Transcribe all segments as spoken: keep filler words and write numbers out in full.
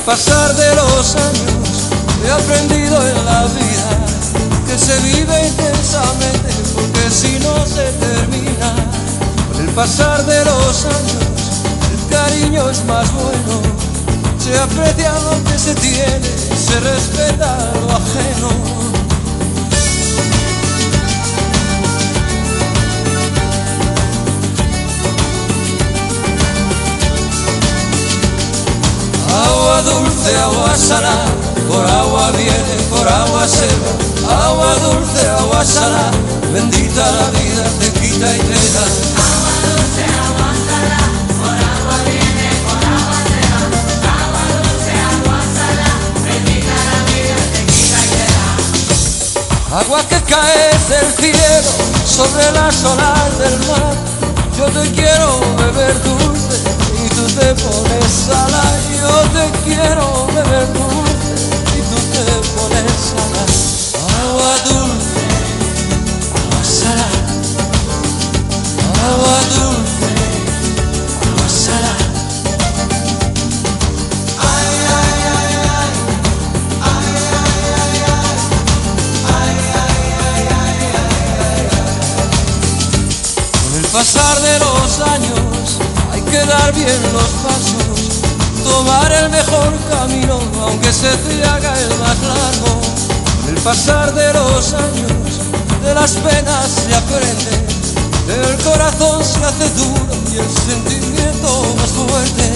pasar de los años he aprendido en la vida que se vive intensamente, porque si no se termina. Con el pasar de los años el cariño es más bueno, se aprecia lo que se tiene, se respeta lo ajeno. Agua dulce, agua salada, por agua viene, por agua se va. Agua dulce, agua salada, bendita la vida, te quita y te da. Agua dulce, agua salada, por agua viene, por agua se va. Agua dulce, agua salada, bendita la vida, te quita y te da. Agua que cae del cielo sobre las olas del mar. Yo te quiero beber dulce y tú te pones salada. Yo te quiero beber dulce y tú te pones salada. Agua dulce, agua salada. Agua dulce, agua salada. Ay, ay, ay, ay. Ay, ay, ay, ay. Ay, ay, ay, ay, ay, ay. Con el pasar de los años hay que dar bien los pasos, tomar el mejor camino, aunque se te haga el más largo. Con el pasar de los años, de las penas se aprende, el corazón se hace duro y el sentimiento más fuerte.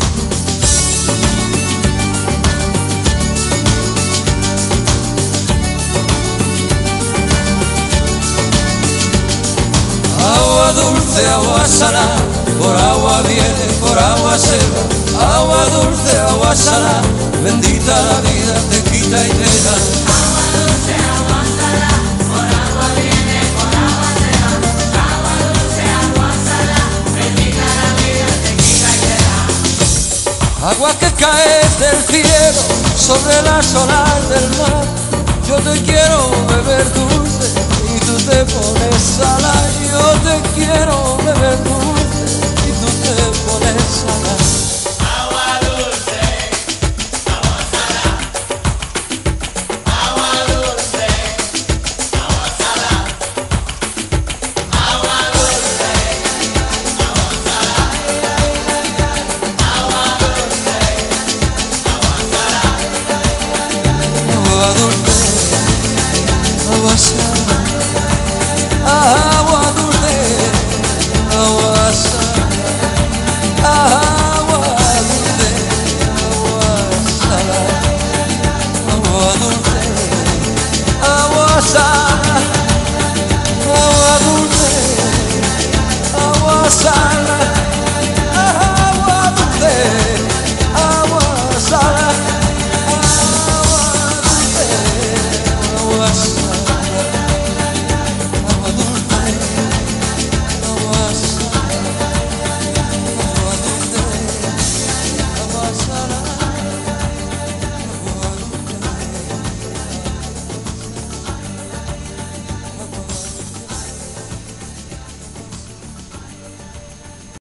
Agua dulce, agua salada, por agua viene, por agua se va. Agua dulce, agua salada, bendita la vida, te quita y te da. Agua dulce, agua salada, por agua viene, por agua se va. Agua dulce, agua salada, bendita la vida, te quita y te da. Agua que cae del cielo sobre las olas del mar. Yo te quiero beber dulce y tú te pones salada. Yo te quiero beber dulce y tú te pones salada.